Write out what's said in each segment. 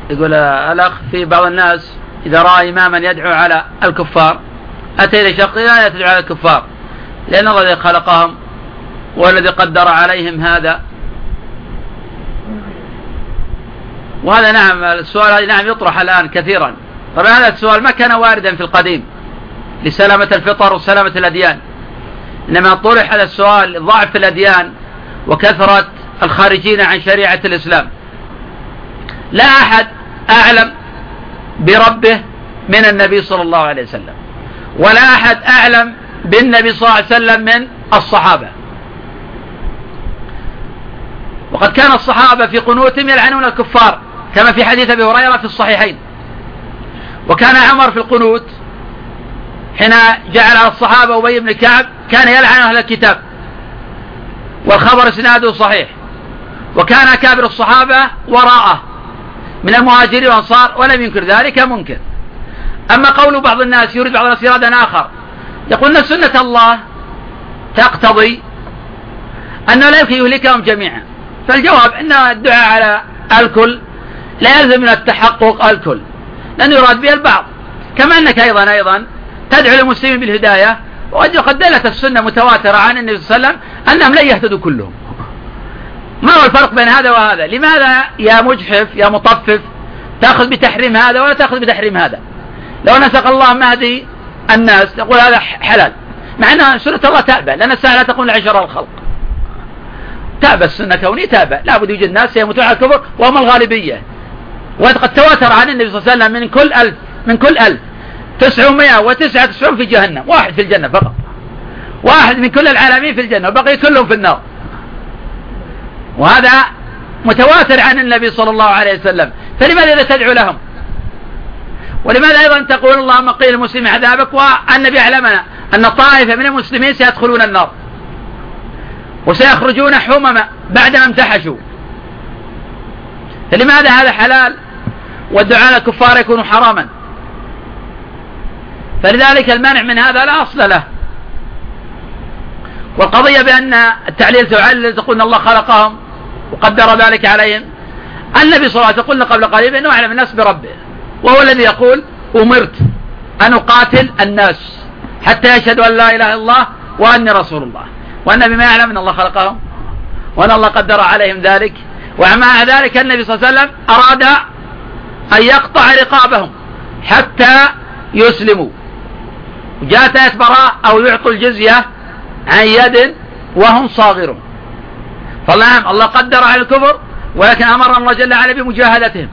يقول الأخ في بعض الناس إذا رأى إماما يدعو على الكفار أتى إلى شخص لا تدعو على الكفار لأن الله الذي خلقهم والذي قدر عليهم هذا. وهذا نعم السؤال هذا نعم يطرح الآن كثيرا. طبعا هذا السؤال ما كان واردا في القديم لسلامة الفطر وسلامة الأديان، إنما طرح هذا السؤال ضعف في الأديان وكثرة الخارجين عن شريعة الإسلام. لا أحد أعلم بربه من النبي صلى الله عليه وسلم، ولا أحد أعلم بالنبي صلى الله عليه وسلم من الصحابة. وقد كان الصحابة في قنوتهم يلعنون الكفار كما في حديث أبي هريرة في الصحيحين. وكان عمر في القنوت حين جعل على الصحابة أبي بن كعب كان يلعن أهل الكتاب، والخبر اسناده صحيح. وكان أكابر الصحابة وراءه من المهاجرين والأنصار ولم ينكر ذلك منكر. أما قول بعض الناس يريد بعض الناس إرادا آخر يقول أن سنة الله تقتضي أنه لا يمكن يهلكهم جميعا، فالجواب أن الدعاء على الكل لا يلزم من التحقق الكل، لأنه يراد به البعض. كما أنك أيضا تدعو للمسلمين بالهداية، وقد دلت السنة متواترة عن النبي صلى الله عليه وسلم أنهم لن يهتدوا كلهم. ما هو الفرق بين هذا وهذا؟ لماذا يا مجحف يا مطفف تأخذ بتحريم هذا ولا تأخذ بتحريم هذا؟ لو نسق الله مهدي الناس تقول هذا حلال، مع أن سنة الله تأبى، لأن الساعة لا تقوم لعشر الخلق. تأبى السنة كوني تأبى، لا بد يوجد ناس يموتون على الكفر وهم الغالبية. وقد تواتر عن النبي صلى الله عليه وسلم من كل 1000 999 في جهنم، واحد في الجنة فقط، واحد من كل العالمين في الجنة والبقية كلهم في النار. وهذا متواتر عن النبي صلى الله عليه وسلم، فلماذا تدعو لهم؟ ولماذا أيضا تقول اللهم قيل المسلم عذابك والنبي أعلمنا أن طائفة من المسلمين سيدخلون النار وسيخرجون حمما بعدما امتحشوا؟ فلماذا هذا حلال والدعاء للكفار يكون حراما؟ فلذلك المانع من هذا لا أصل له. والقضية بأن التعليل تعلل تقول أن الله خلقهم وقدر ذلك عليهم. النبي صلى الله عليه وسلم قلنا قبل قليل أنه أعلم الناس بربه، وهو الذي يقول أمرت أن أقاتل الناس حتى يشهدوا أن لا إله إلا الله وأني رسول الله. والنبي ما يعلم أن الله خلقهم وأن الله قدر عليهم ذلك. ومع ذلك النبي صلى الله عليه وسلم أراد أن يقطع رقابهم حتى يسلموا. جاءت آية براء أو يعطوا الجزية عن يد وهم صاغرون. فالله الله قدر على الكفر، ولكن أمر الله جل وعلا بمجاهدتهم،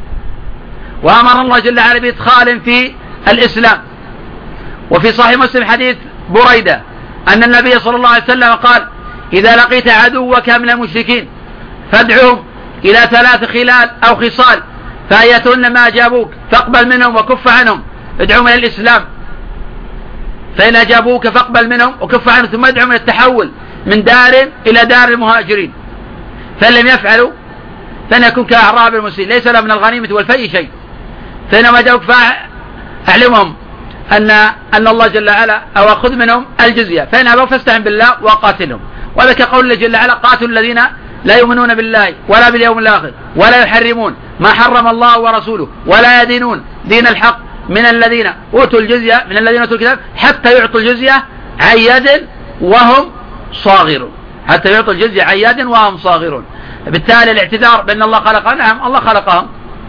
وأمر الله جل وعلا بإدخال في الإسلام. وفي صحيح مسلم حديث بريدة أن النبي صلى الله عليه وسلم قال إذا لقيت عدوك من المشركين فادعهم إلى 3 خلال أو خصال فأيتهن ما أجابوك فاقبل منهم وكف عنهم، ادعهم إلى الإسلام، فإن أجابوك فاقبل منهم وكف عنهم، ثم ادعهم إلى التحول من دار إلى دار المهاجرين، فإن لم يفعلوا فإن يكون كأعراب المسلمين ليس له من الغنيمة والفيء شيء، فإنما جاءوك فأعلمهم أن الله جل وعلا أو أخذ منهم الجزية، فإن أبوا فاستعن بالله وقاتلهم. وذلك قول الله جل وعلا قاتلوا الذين لا يؤمنون بالله ولا باليوم الآخر ولا يحرمون ما حرم الله ورسوله ولا يدينون دين الحق من الذين أوتوا الجزية من الذين أوتوا الكتاب حتى يعطوا الجزية عن يد وهم صاغرون، حتى يعطوا الجزية عن يد وهم صاغرون. بالتالي الاعتذار بأن الله خلقهم، نعم الله خلقهم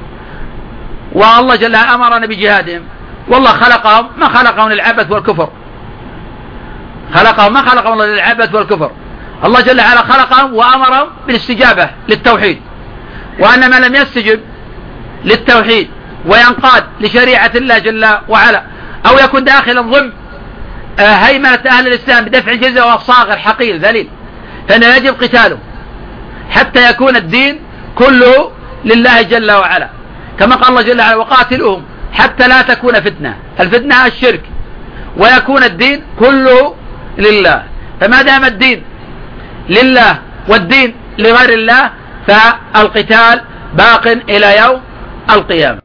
والله جل وعلا أمرنا بجهادهم، والله خلقهم ما خلقهم للعبث والكفر، خلقهم ما خلقهم للعبث والكفر. الله جل وعلا خلقهم وأمرهم بالاستجابة للتوحيد، وأن من لم يستجب للتوحيد وينقاد لشريعة الله جل وعلا أو يكون داخلا ضمن هيمنة أهل الإسلام بدفع الجزية وهو صاغر حقير ذليل، فإنه يجب قتاله حتى يكون الدين كله لله جل وعلا، كما قال الله جل وعلا وقاتلوهم حتى لا تكون فتنة، الفتنة الشرك، ويكون الدين كله لله. فما دام الدين لله والدين لغير الله فالقتال باق إلى يوم القيامة.